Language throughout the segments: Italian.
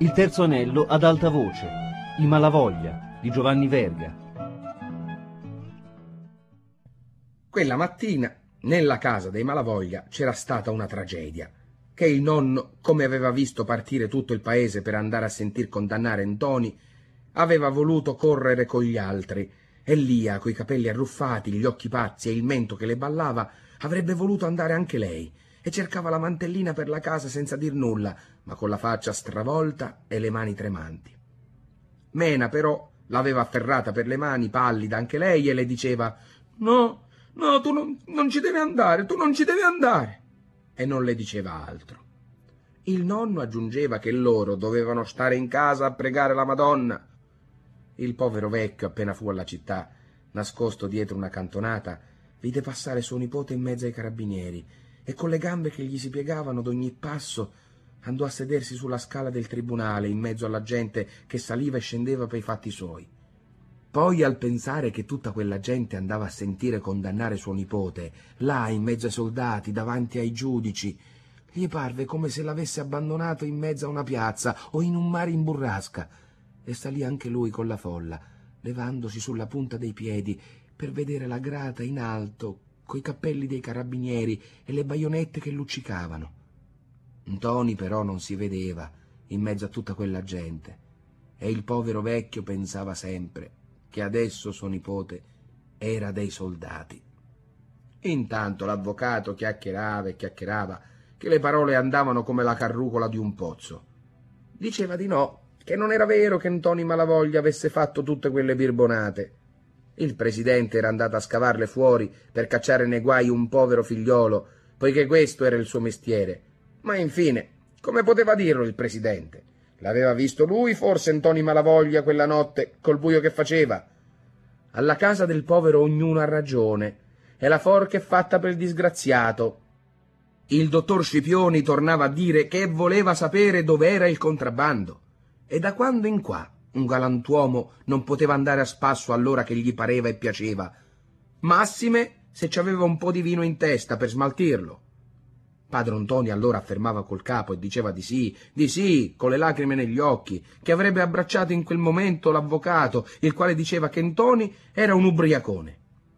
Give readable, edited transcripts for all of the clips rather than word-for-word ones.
Il terzo anello ad alta voce, I Malavoglia, di Giovanni Verga. Quella mattina, nella casa dei Malavoglia, c'era stata una tragedia, che il nonno, come aveva visto partire tutto il paese per andare a sentir condannare Ntoni, aveva voluto correre con gli altri, e Lia, coi capelli arruffati, gli occhi pazzi e il mento che le ballava, avrebbe voluto andare anche lei, e cercava la mantellina per la casa senza dir nulla, ma con la faccia stravolta e le mani tremanti. Mena, però, l'aveva afferrata per le mani, pallida anche lei, e le diceva: «No, no, tu non ci devi andare, tu non ci devi andare!» E non le diceva altro. Il nonno aggiungeva che loro dovevano stare in casa a pregare la Madonna. Il povero vecchio, appena fu alla città, nascosto dietro una cantonata, vide passare suo nipote in mezzo ai carabinieri e con le gambe che gli si piegavano d'ogni passo andò a sedersi sulla scala del tribunale in mezzo alla gente che saliva e scendeva per i fatti suoi. Poi, al pensare che tutta quella gente andava a sentire condannare suo nipote, là in mezzo ai soldati, davanti ai giudici, gli parve come se l'avesse abbandonato in mezzo a una piazza o in un mare in burrasca, e salì anche lui con la folla, levandosi sulla punta dei piedi per vedere la grata in alto, coi cappelli dei carabinieri e le baionette che luccicavano. Ntoni però non si vedeva in mezzo a tutta quella gente, e il povero vecchio pensava sempre che adesso suo nipote era dei soldati. Intanto l'avvocato chiacchierava e chiacchierava, che le parole andavano come la carrucola di un pozzo. Diceva di no, che non era vero che Ntoni Malavoglia avesse fatto tutte quelle birbonate. Il presidente era andato a scavarle fuori per cacciare nei guai un povero figliolo, poiché questo era il suo mestiere. Ma infine, come poteva dirlo il presidente? L'aveva visto lui forse Ntoni Malavoglia quella notte, col buio che faceva? Alla casa del povero ognuno ha ragione, e la forca è fatta per il disgraziato. Il dottor Scipioni tornava a dire che voleva sapere dov'era il contrabbando, e da quando in qua un galantuomo non poteva andare a spasso all'ora che gli pareva e piaceva, massime se ci aveva un po' di vino in testa per smaltirlo. Padron Ntoni allora affermava col capo e diceva di sì, con le lacrime negli occhi, che avrebbe abbracciato in quel momento l'avvocato, il quale diceva che Ntoni era un ubriacone.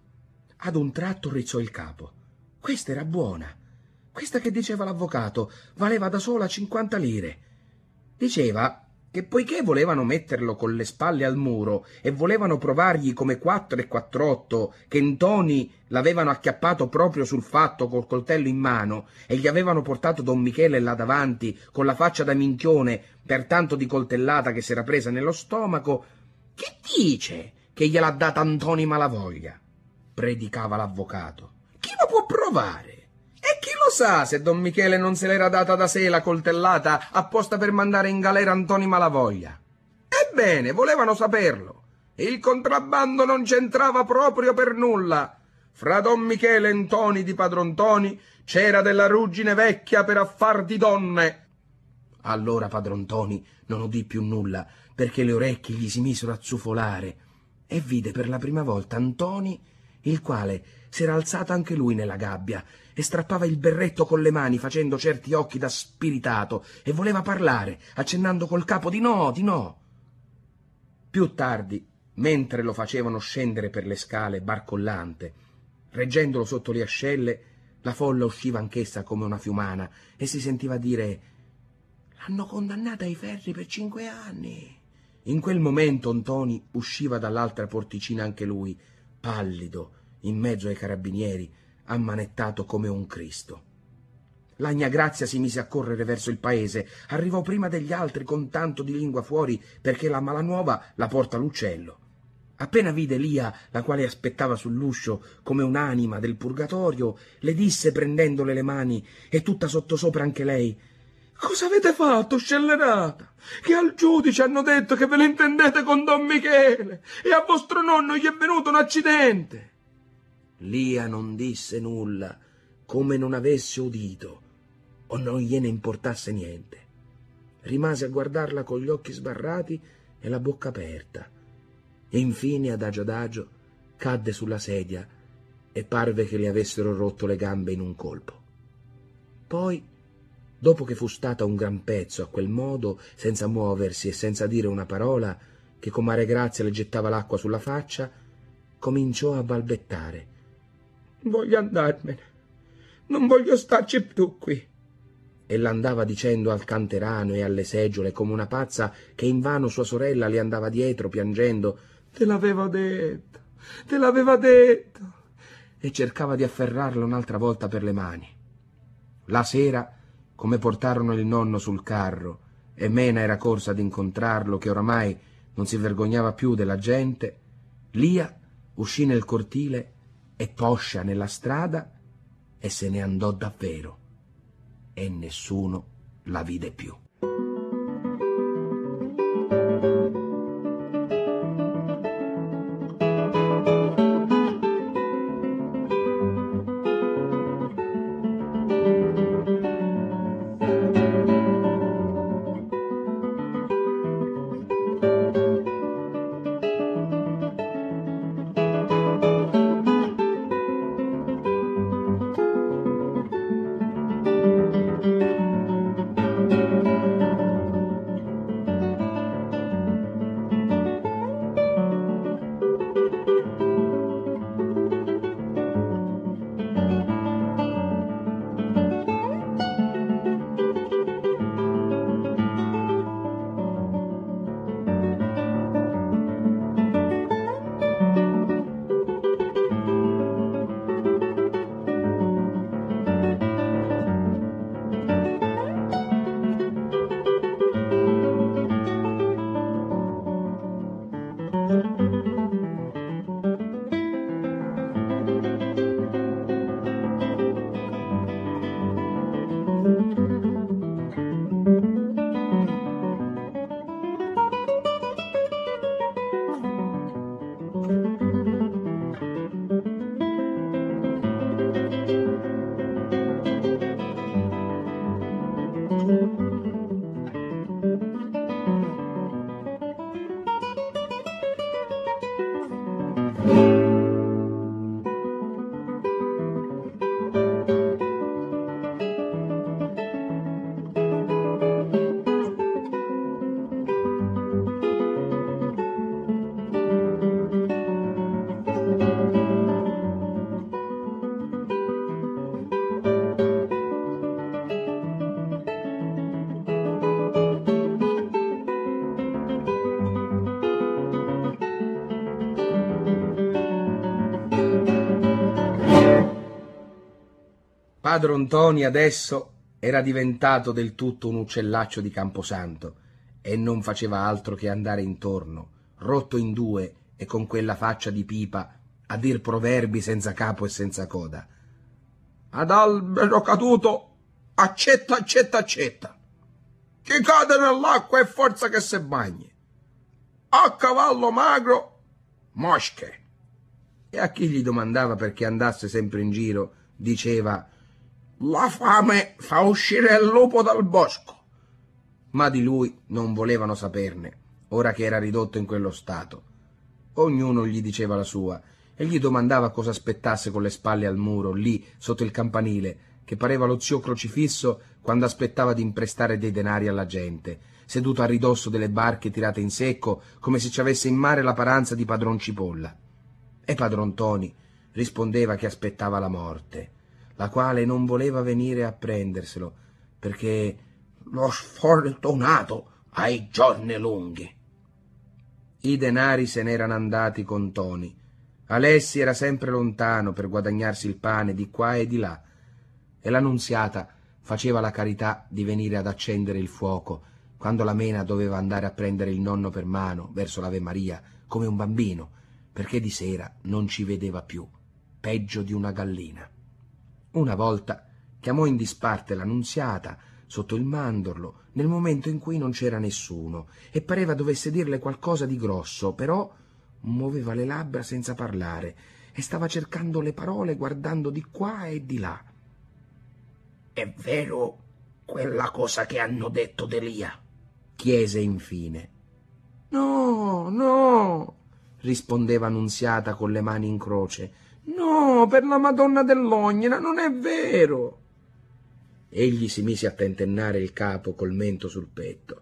Ad un tratto rizzò il capo. Questa era buona. Questa che diceva l'avvocato valeva da sola 50 lire. Diceva che poiché volevano metterlo con le spalle al muro e volevano provargli come 4 e 48 che Ntoni l'avevano acchiappato proprio sul fatto col coltello in mano e gli avevano portato Don Michele là davanti con la faccia da minchione per tanto di coltellata che s'era presa nello stomaco, «Chi dice che gliel'ha data Ntoni Malavoglia?» predicava l'avvocato. «Chi lo può provare? E chi lo sa se Don Michele non se l'era data da sé la coltellata apposta per mandare in galera Ntoni Malavoglia? Ebbene, volevano saperlo. Il contrabbando non c'entrava proprio per nulla. Fra Don Michele e Ntoni di Padron Ntoni c'era della ruggine vecchia per affar di donne». Allora Padron Ntoni non udì più nulla, perché le orecchie gli si misero a zufolare, e vide per la prima volta Ntoni, il quale s'era alzato anche lui nella gabbia e strappava il berretto con le mani facendo certi occhi da spiritato e voleva parlare, accennando col capo di no, di no. Più tardi, mentre lo facevano scendere per le scale barcollante, reggendolo sotto le ascelle, la folla usciva anch'essa come una fiumana e si sentiva dire: «L'hanno condannata ai ferri per 5 anni». In quel momento Ntoni usciva dall'altra porticina anche lui, pallido, in mezzo ai carabinieri, ammanettato come un Cristo. Lagna Grazia si mise a correre verso il paese, arrivò prima degli altri con tanto di lingua fuori perché la malanuova la porta l'uccello. Appena vide Lia, la quale aspettava sull'uscio come un'anima del purgatorio, le disse prendendole le mani e tutta sottosopra anche lei: «Cosa avete fatto, scellerata? Che al giudice hanno detto che ve ne intendete con Don Michele e a vostro nonno gli è venuto un accidente». Lia non disse nulla, come non avesse udito o non gliene importasse niente. Rimase a guardarla con gli occhi sbarrati e la bocca aperta, e infine adagio cadde sulla sedia e parve che le avessero rotto le gambe in un colpo. Poi dopo che fu stata un gran pezzo a quel modo, senza muoversi e senza dire una parola, che comare Grazia le gettava l'acqua sulla faccia, cominciò a balbettare. «Voglio andarmene, non voglio starci più qui». E l'andava dicendo al canterano e alle seggiole come una pazza, che invano sua sorella le andava dietro piangendo: «Te l'aveva detto, te l'aveva detto», e cercava di afferrarlo un'altra volta per le mani. La sera, come portarono il nonno sul carro e Mena era corsa ad incontrarlo, che oramai non si vergognava più della gente, Lia uscì nel cortile e Poscia nella strada e se ne andò davvero, e nessuno la vide più. Padron Ntoni adesso era diventato del tutto un uccellaccio di Camposanto e non faceva altro che andare intorno, rotto in due e con quella faccia di pipa, a dir proverbi senza capo e senza coda. «Ad albero caduto, accetta, accetta, accetta. Chi cade nell'acqua è forza che se bagni. A cavallo magro, mosche». E a chi gli domandava perché andasse sempre in giro, diceva: «La fame fa uscire il lupo dal bosco». Ma di lui non volevano saperne, ora che era ridotto in quello stato. Ognuno gli diceva la sua e gli domandava cosa aspettasse con le spalle al muro, lì sotto il campanile, che pareva lo zio Crocifisso quando aspettava di imprestare dei denari alla gente, seduto a ridosso delle barche tirate in secco, come se ci avesse in mare la paranza di padron Cipolla. E padron Ntoni rispondeva che aspettava la morte, la quale non voleva venire a prenderselo, perché lo sfortunato ha i giorni lunghi. I denari se n'erano andati con Ntoni. Alessi era sempre lontano per guadagnarsi il pane di qua e di là, e la Nunziata faceva la carità di venire ad accendere il fuoco quando la Mena doveva andare a prendere il nonno per mano verso l'Ave Maria come un bambino, perché di sera non ci vedeva più, peggio di una gallina. Una volta chiamò in disparte la Nunziata sotto il mandorlo nel momento in cui non c'era nessuno e pareva dovesse dirle qualcosa di grosso, però muoveva le labbra senza parlare e stava cercando le parole guardando di qua e di là. «È vero quella cosa che hanno detto d'Elia?» chiese infine. «No, no», rispondeva Nunziata con le mani in croce. «No, per la Madonna dell'Ognina, non è vero». Egli si mise a tentennare il capo col mento sul petto.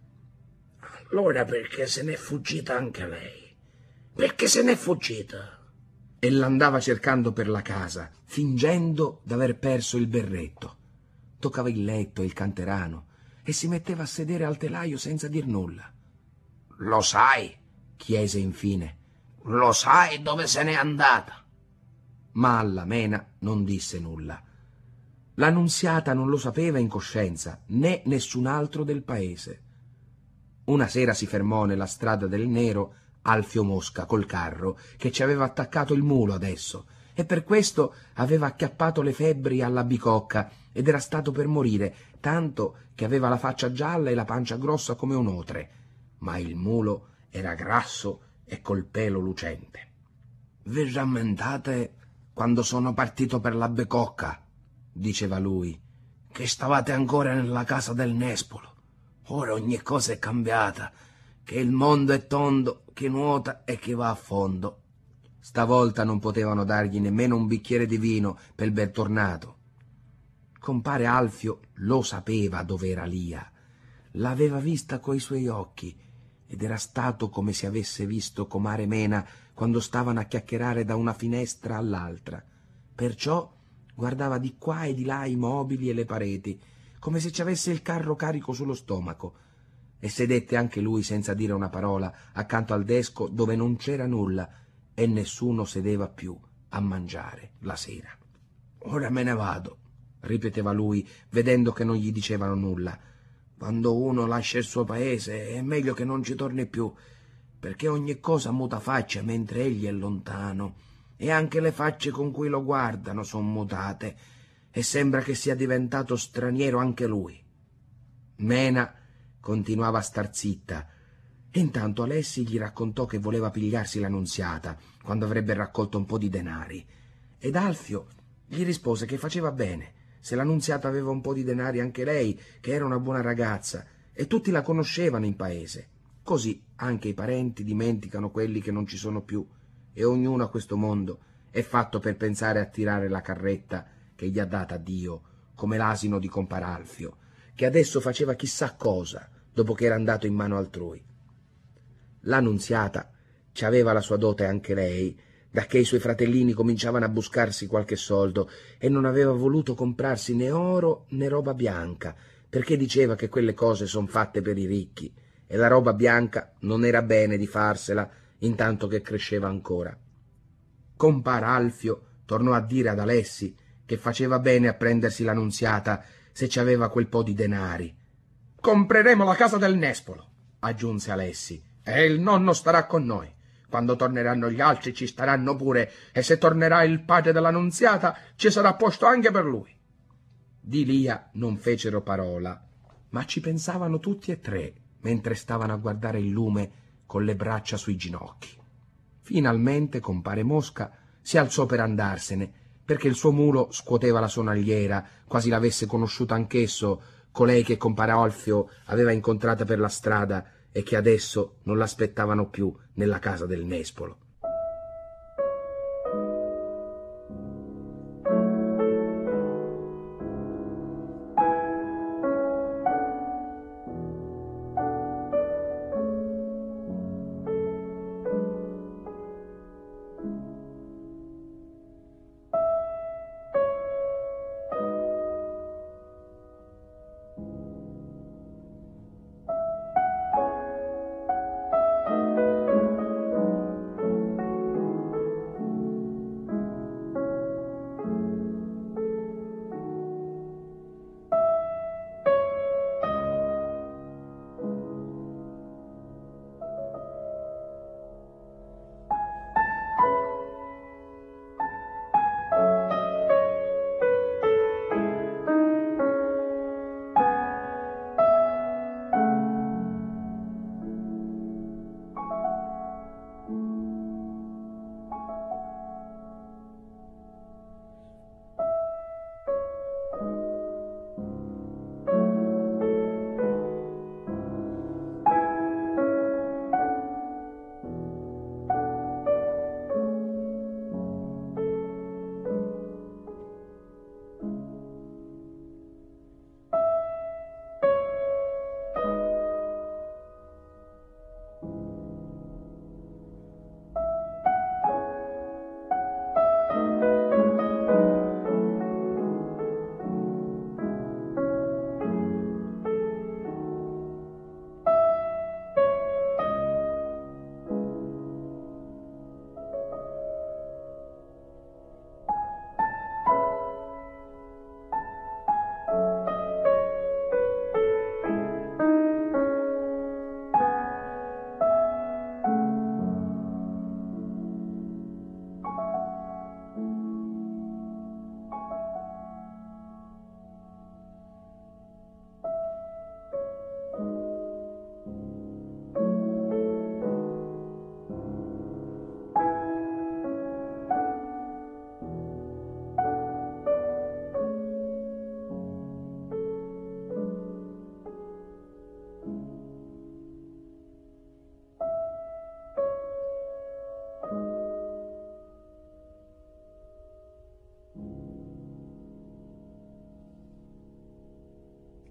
Allora perché se n'è fuggita anche lei? Perché se n'è fuggita? E l'andava cercando per la casa, fingendo d'aver perso il berretto. Toccava il letto e il canterano e si metteva a sedere al telaio senza dir nulla. Lo sai? Chiese infine. Lo sai dove se n'è andata? Ma alla Mena non disse nulla. La Nunziata non lo sapeva in coscienza, né nessun altro del paese. Una sera si fermò nella strada del Nero Alfio Mosca col carro, che ci aveva attaccato il mulo adesso, e per questo aveva acchiappato le febbri alla bicocca ed era stato per morire, tanto che aveva la faccia gialla e la pancia grossa come un otre, ma il mulo era grasso e col pelo lucente. «Vi rammentate quando sono partito per la bicocca?» diceva lui, «che stavate ancora nella casa del Nespolo. Ora ogni cosa è cambiata, che il mondo è tondo, chi nuota e chi va a fondo». Stavolta non potevano dargli nemmeno un bicchiere di vino per il bentornato. Compare Alfio lo sapeva dov'era Lia, l'aveva vista coi suoi occhi ed era stato come se avesse visto comare Mena quando stavano a chiacchierare da una finestra all'altra. Perciò guardava di qua e di là i mobili e le pareti, come se ci avesse il carro carico sullo stomaco, e sedette anche lui senza dire una parola accanto al desco dove non c'era nulla e nessuno sedeva più a mangiare la sera. «Ora me ne vado», ripeteva lui, vedendo che non gli dicevano nulla. «Quando uno lascia il suo paese è meglio che non ci torni più, perché ogni cosa muta faccia mentre egli è lontano, e anche le facce con cui lo guardano son mutate, e sembra che sia diventato straniero anche lui». Mena continuava a star zitta, e intanto Alessi gli raccontò che voleva pigliarsi la Nunziata quando avrebbe raccolto un po' di denari, ed Alfio gli rispose che faceva bene, se la Nunziata aveva un po' di denari anche lei, che era una buona ragazza, e tutti la conoscevano in paese. Così anche i parenti dimenticano quelli che non ci sono più, e ognuno a questo mondo è fatto per pensare a tirare la carretta che gli ha data Dio, come l'asino di compar Alfio, che adesso faceva chissà cosa dopo che era andato in mano altrui. La Nunziata ci aveva la sua dote anche lei, dacché i suoi fratellini cominciavano a buscarsi qualche soldo, e non aveva voluto comprarsi né oro né roba bianca, perché diceva che quelle cose son fatte per i ricchi, e la roba bianca non era bene di farsela intanto che cresceva ancora. Compar Alfio tornò a dire ad Alessi che faceva bene a prendersi la Nunziata se ci aveva quel po' di denari. «Compreremo la casa del Nespolo», aggiunse Alessi, «e il nonno starà con noi. Quando torneranno gli altri ci staranno pure, e se tornerà il padre della Nunziata ci sarà posto anche per lui». Di Lia non fecero parola, ma ci pensavano tutti e tre mentre stavano a guardare il lume con le braccia sui ginocchi. Finalmente compare Mosca si alzò per andarsene, perché il suo mulo scuoteva la sonagliera, quasi l'avesse conosciuta anch'esso, colei che compare Alfio aveva incontrata per la strada e che adesso non l'aspettavano più nella casa del Nespolo.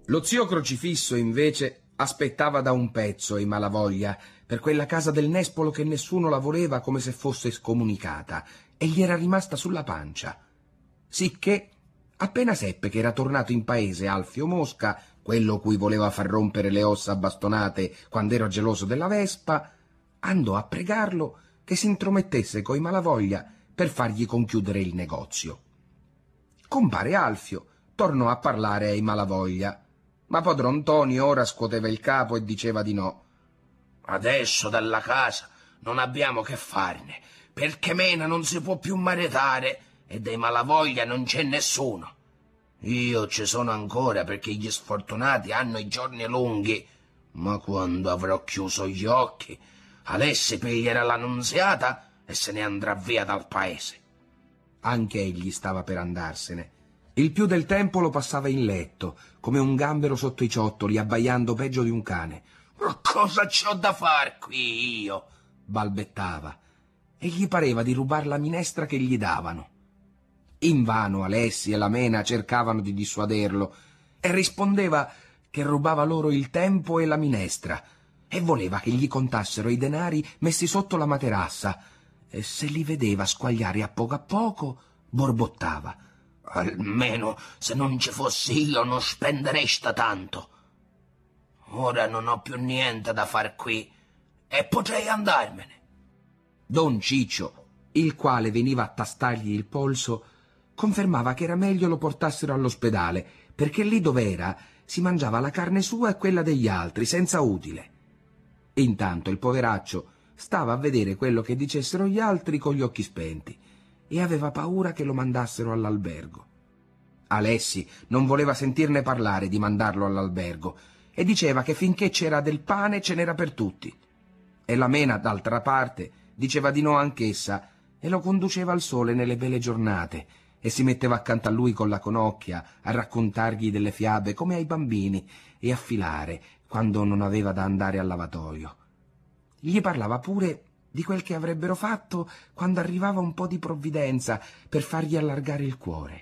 Lo zio Crocifisso, invece, aspettava da un pezzo i Malavoglia per quella casa del nespolo che nessuno la voleva, come se fosse scomunicata, e gli era rimasta sulla pancia. Sicché, appena seppe che era tornato in paese Alfio Mosca, quello cui voleva far rompere le ossa a bastonate quando era geloso della Vespa, andò a pregarlo che si intromettesse coi Malavoglia per fargli conchiudere il negozio. Compare Alfio tornò a parlare ai Malavoglia, ma padron Ntoni ora scuoteva il capo e diceva di no. Adesso dalla casa non abbiamo che farne, perché Mena non si può più maritare e dei Malavoglia non c'è nessuno. Io ci sono ancora perché gli sfortunati hanno i giorni lunghi, ma quando avrò chiuso gli occhi, Alessi piglierà l'annunziata e se ne andrà via dal paese. Anche egli stava per andarsene. Il più del tempo lo passava in letto, come un gambero sotto i ciottoli, abbaiando peggio di un cane. Cosa c'ho da far qui io? Balbettava, e gli pareva di rubar la minestra che gli davano. Invano Alessi e la Mena cercavano di dissuaderlo, e rispondeva che rubava loro il tempo e la minestra, e voleva che gli contassero i denari messi sotto la materassa, e se li vedeva squagliare a poco, borbottava. Almeno se non ci fossi io non spenderei sta tanto. Ora non ho più niente da far qui e potrei andarmene. Don Ciccio, il quale veniva a tastargli il polso, confermava che era meglio lo portassero all'ospedale, perché lì dov'era si mangiava la carne sua e quella degli altri, senza utile. Intanto il poveraccio stava a vedere quello che dicessero gli altri con gli occhi spenti e aveva paura che lo mandassero all'albergo. Alessi non voleva sentirne parlare di mandarlo all'albergo e diceva che finché c'era del pane ce n'era per tutti. E la Mena, d'altra parte, diceva di no anch'essa e lo conduceva al sole nelle belle giornate e si metteva accanto a lui con la conocchia a raccontargli delle fiabe come ai bambini e a filare quando non aveva da andare al lavatoio. Gli parlava pure di quel che avrebbero fatto quando arrivava un po' di provvidenza per fargli allargare il cuore.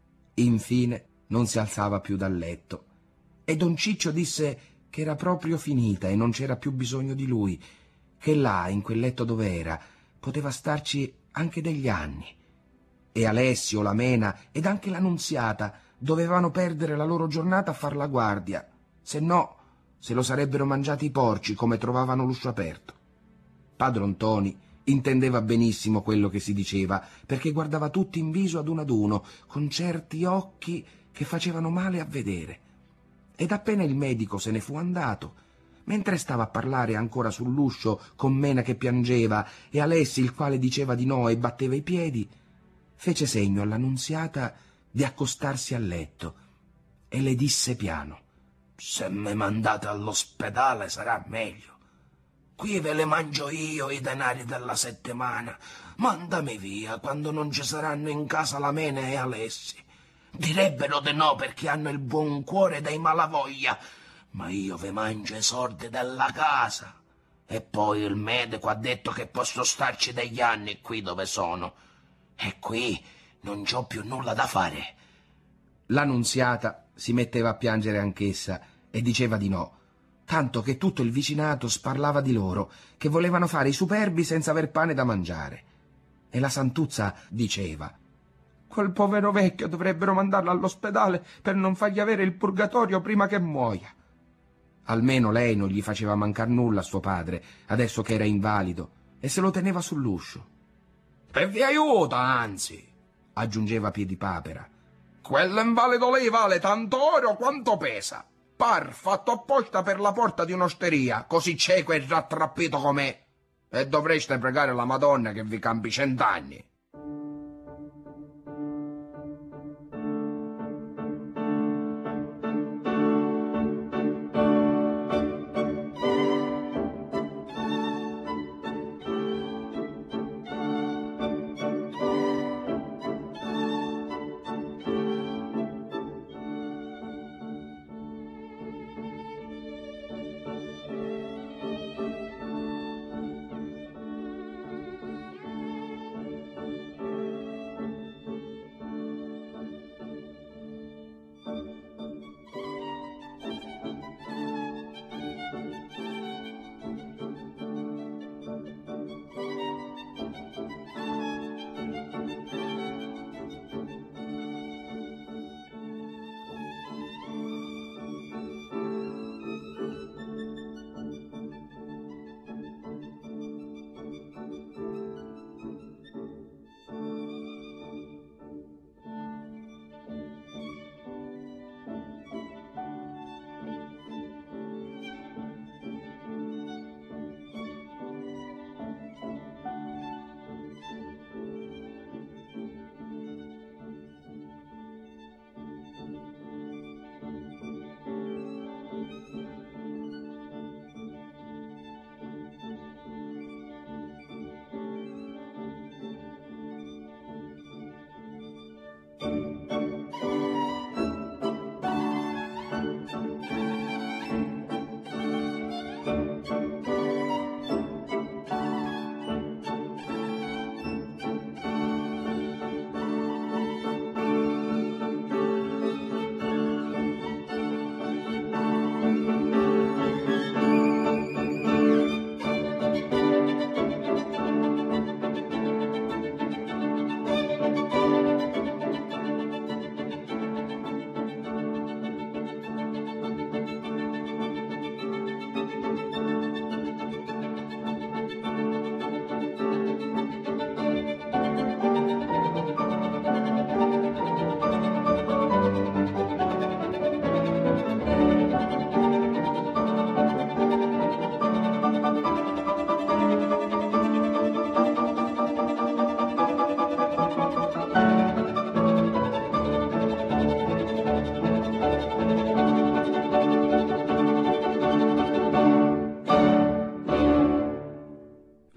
Infine non si alzava più dal letto e don Ciccio disse che era proprio finita e non c'era più bisogno di lui, che là, in quel letto dov'era, poteva starci anche degli anni. E Alessio, la Mena ed anche la Nunziata dovevano perdere la loro giornata a far la guardia, se no se lo sarebbero mangiati i porci come trovavano l'uscio aperto. Padron Ntoni intendeva benissimo quello che si diceva, perché guardava tutti in viso ad uno, con certi occhi che facevano male a vedere. Ed appena il medico se ne fu andato, mentre stava a parlare ancora sull'uscio con Mena che piangeva e Alessi il quale diceva di no e batteva i piedi, fece segno alla Nunziata di accostarsi al letto e le disse piano: Se mi mandate all'ospedale sarà meglio. Qui ve le mangio io i denari della settimana. Mandami via quando non ci saranno in casa la Mena e Alessi. Direbbero di no perché hanno il buon cuore dei Malavoglia, ma io ve mangio i soldi della casa. E poi il medico ha detto che posso starci degli anni qui dove sono. E qui non c'ho più nulla da fare. La Nunziata si metteva a piangere anch'essa e diceva di no, tanto che tutto il vicinato sparlava di loro, che volevano fare i superbi senza aver pane da mangiare. E la Santuzza diceva: quel povero vecchio dovrebbero mandarlo all'ospedale per non fargli avere il purgatorio prima che muoia. Almeno lei non gli faceva mancar nulla a suo padre, adesso che era invalido, e se lo teneva sull'uscio. E vi aiuta, anzi, aggiungeva Piedipapera. Quell'invalido lì vale tanto oro quanto pesa. Par fatto apposta per la porta di un'osteria, così cieco e rattrappito com'è. E dovreste pregare la Madonna che vi cambi 100 anni.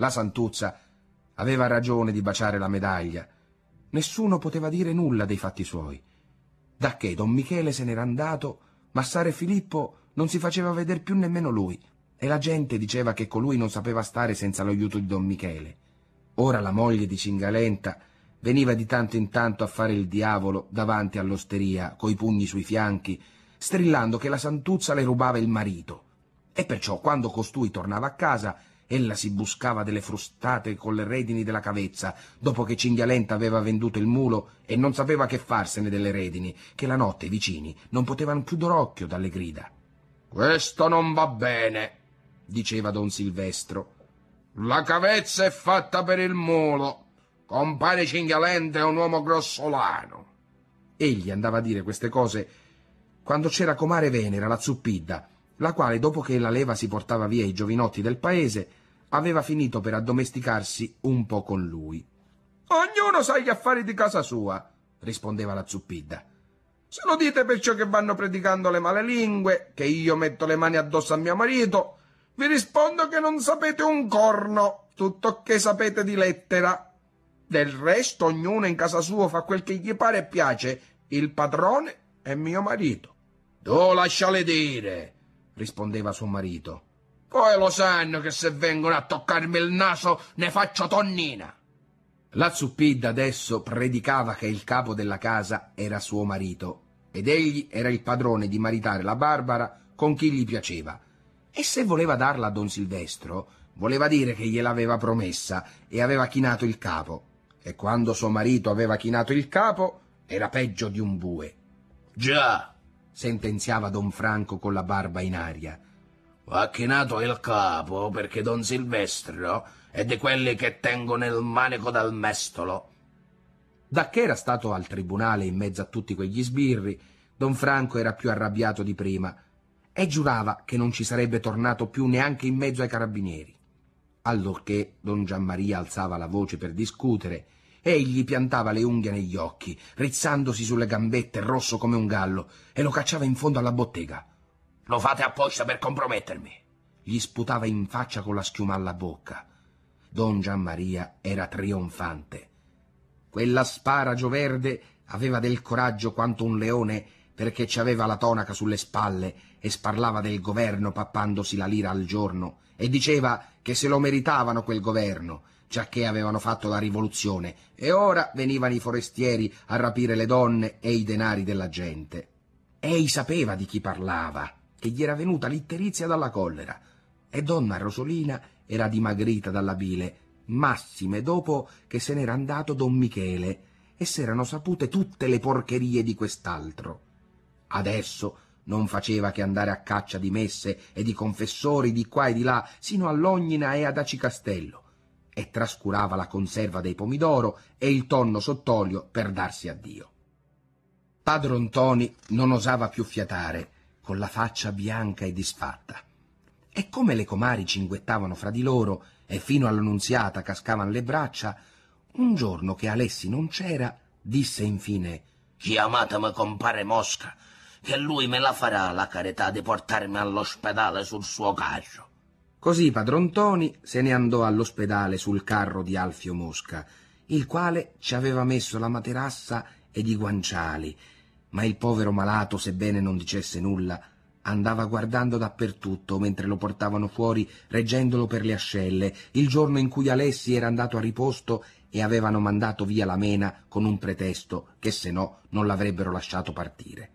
La Santuzza aveva ragione di baciare la medaglia. Nessuno poteva dire nulla dei fatti suoi. Dacché don Michele se n'era andato, Massaro Filippo non si faceva veder più nemmeno lui, e la gente diceva che colui non sapeva stare senza l'aiuto di don Michele. Ora la moglie di Cingalenta veniva di tanto in tanto a fare il diavolo davanti all'osteria, coi pugni sui fianchi, strillando che la Santuzza le rubava il marito. E perciò, quando costui tornava a casa, ella si buscava delle frustate con le redini della cavezza, dopo che Cinghialenta aveva venduto il mulo e non sapeva che farsene delle redini, che la notte i vicini non potevano chiudere occhio dalle grida. «Questo non va bene», diceva don Silvestro. «La cavezza è fatta per il mulo. Compare Cinghialenta è un uomo grossolano». Egli andava a dire queste cose quando c'era comare Venera, la Zuppidda, la quale, dopo che la leva si portava via i giovinotti del paese, aveva finito per addomesticarsi un po' con lui. «Ognuno sa gli affari di casa sua», rispondeva la Zuppidda. «Se lo dite perciò che vanno predicando le male lingue, che io metto le mani addosso a mio marito, vi rispondo che non sapete un corno, tutto che sapete di lettera. Del resto ognuno in casa sua fa quel che gli pare e piace, il padrone è mio marito». «Tu lasciale dire», rispondeva suo marito. «Poi lo sanno che se vengono a toccarmi il naso ne faccio tonnina». La Zuppidda adesso predicava che il capo della casa era suo marito ed egli era il padrone di maritare la Barbara con chi gli piaceva. E se voleva darla a don Silvestro, voleva dire che gliel'aveva promessa e aveva chinato il capo. E quando suo marito aveva chinato il capo, era peggio di un bue. «Già», sentenziava don Franco con la barba in aria. «Ha chinato il capo perché don Silvestro è di quelli che tengono il manico dal mestolo». Dacché era stato al tribunale in mezzo a tutti quegli sbirri, don Franco era più arrabbiato di prima e giurava che non ci sarebbe tornato più neanche in mezzo ai carabinieri. Allorché don Giammaria alzava la voce per discutere, egli piantava le unghie negli occhi, rizzandosi sulle gambette rosso come un gallo, e lo cacciava in fondo alla bottega. «Lo fate apposta per compromettermi», gli sputava in faccia con la schiuma alla bocca. Don Giammaria era trionfante. Quella sparagio verde aveva del coraggio quanto un leone, perché ci aveva la tonaca sulle spalle e sparlava del governo pappandosi la lira al giorno e diceva che se lo meritavano quel governo, giacché avevano fatto la rivoluzione e ora venivano i forestieri a rapire le donne e i denari della gente. Ei sapeva di chi parlava, che gli era venuta l'itterizia dalla collera, e donna Rosolina era dimagrita dalla bile, massime dopo che se n'era andato don Michele e s'erano sapute tutte le porcherie di quest'altro. Adesso non faceva che andare a caccia di messe e di confessori di qua e di là sino all'Ognina e ad Aci Castello, e trascurava la conserva dei pomidoro e il tonno sott'olio per darsi addio. Padron Ntoni non osava più fiatare, con la faccia bianca e disfatta. E come le comari cinguettavano fra di loro e fino all'Annunziata cascavano le braccia, un giorno che Alessi non c'era, disse infine: «Chiamatemi compare Mosca, che lui me la farà la carità di portarmi all'ospedale sul suo carro». Così padron Ntoni se ne andò all'ospedale sul carro di Alfio Mosca, il quale ci aveva messo la materassa ed i guanciali, ma il povero malato, sebbene non dicesse nulla, andava guardando dappertutto mentre lo portavano fuori reggendolo per le ascelle, il giorno in cui Alessi era andato a riposto e avevano mandato via la Mena con un pretesto che se no non l'avrebbero lasciato partire.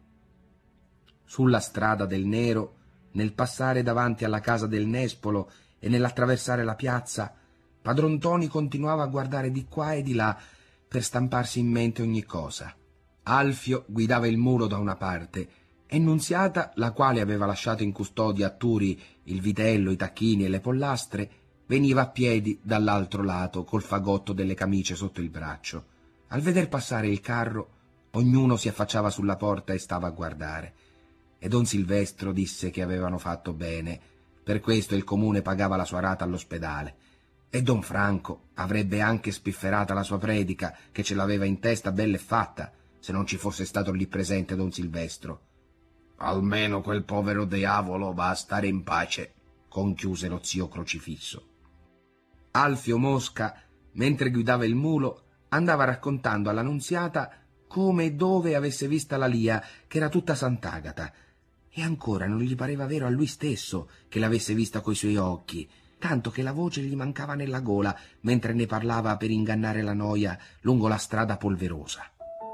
Sulla strada del Nero, nel passare davanti alla casa del Nespolo e nell'attraversare la piazza, padron Ntoni continuava a guardare di qua e di là per stamparsi in mente ogni cosa. Alfio guidava il mulo da una parte e Nunziata, la quale aveva lasciato in custodia a Turi il vitello, i tacchini e le pollastre, veniva a piedi dall'altro lato col fagotto delle camicie sotto il braccio. Al veder passare il carro, ognuno si affacciava sulla porta e stava a guardare. E don Silvestro disse che avevano fatto bene, per questo il comune pagava la sua rata all'ospedale, e don Franco avrebbe anche spifferata la sua predica, che ce l'aveva in testa bella e fatta, se non ci fosse stato lì presente don Silvestro. «Almeno quel povero diavolo va a stare in pace», conchiuse lo zio Crocifisso. Alfio Mosca, mentre guidava il mulo, andava raccontando alla Nunziata come e dove avesse vista la Lia, che era tutta Sant'Agata, e ancora non gli pareva vero a lui stesso che l'avesse vista coi suoi occhi, tanto che la voce gli mancava nella gola mentre ne parlava per ingannare la noia lungo la strada polverosa.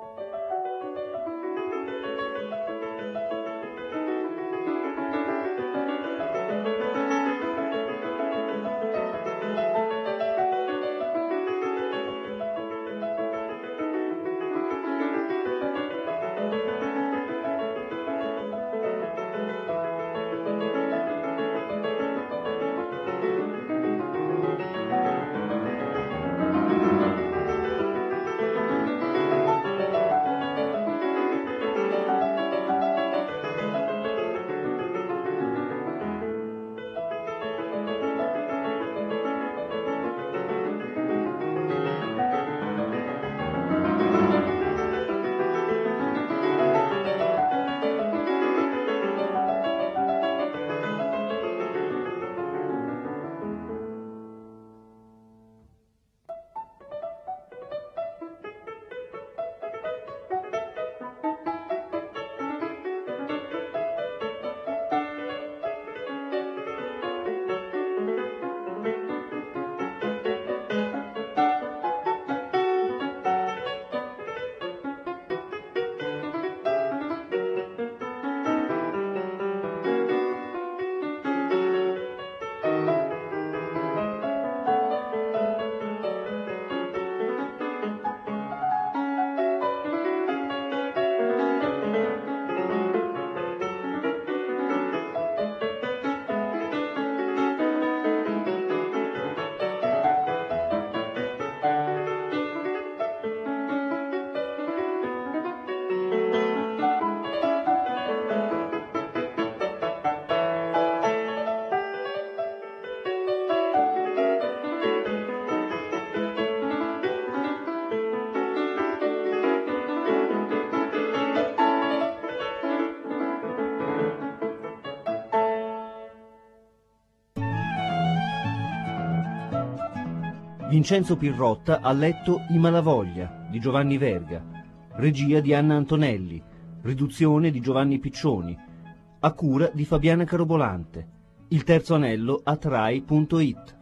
Vincenzo Pirrotta ha letto I Malavoglia di Giovanni Verga, regia di Anna Antonelli, riduzione di Giovanni Piccioni, a cura di Fabiana Carobolante. Il terzo anello a Trai.it.